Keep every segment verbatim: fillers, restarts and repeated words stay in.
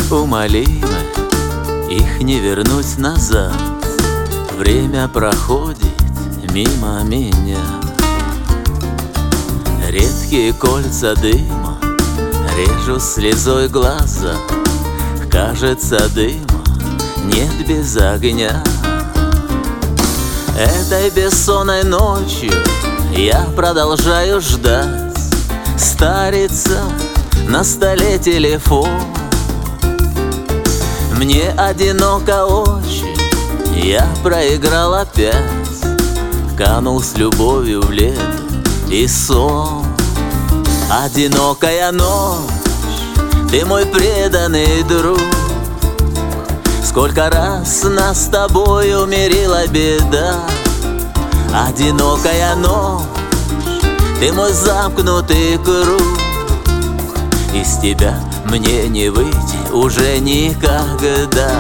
неумолимы, их не вернуть назад. Время проходит мимо меня. Редкие кольца дыма режу слезой глаза. Кажется, дыма нет без огня. Этой бессонной ночью я продолжаю ждать. Старится на столе телефон. Мне одиноко очень, я проиграл опять. Канул с любовью в лето и сон. Одинокая ночь, ты мой преданный друг. Сколько раз нас с тобой умерила беда. Одинокая ночь, ты мой замкнутый круг. Из тебя мне не выйти уже никогда.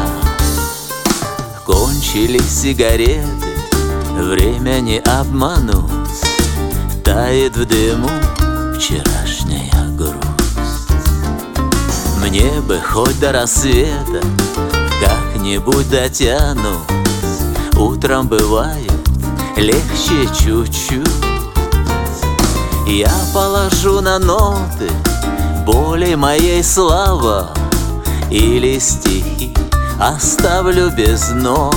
Кончились сигареты, время не обмануть. Тает в дыму вчерашняя грусть. Мне бы хоть до рассвета как-нибудь дотянуть. Утром бывает легче чуть-чуть. Я положу на ноты боли моей слова, или стихи оставлю без нот.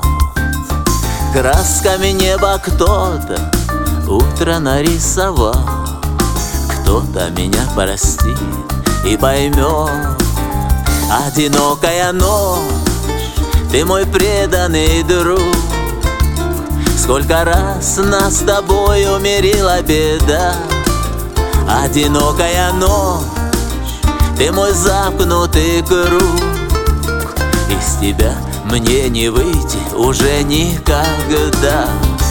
Красками неба кто-то утро нарисовал. Кто-то меня простит и поймет. Одинокая ночь, ты мой преданный друг. Сколько раз нас с тобой умерила беда. Одинокая ночь, ты мой замкнутый круг. Из тебя мне не выйти уже никогда.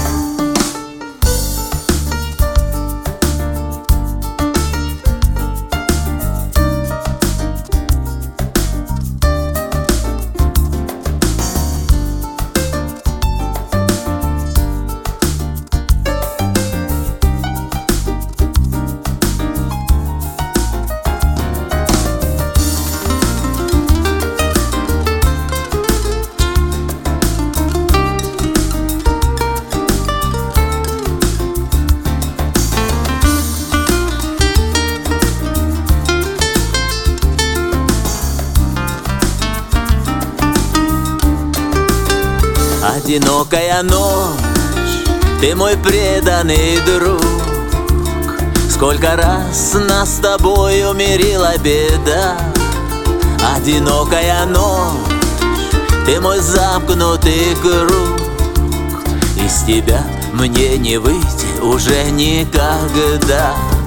Одинокая ночь, ты мой преданный друг. Сколько раз нас с тобой умерила беда. Одинокая ночь, ты мой замкнутый круг. Из тебя мне не выйти уже никогда.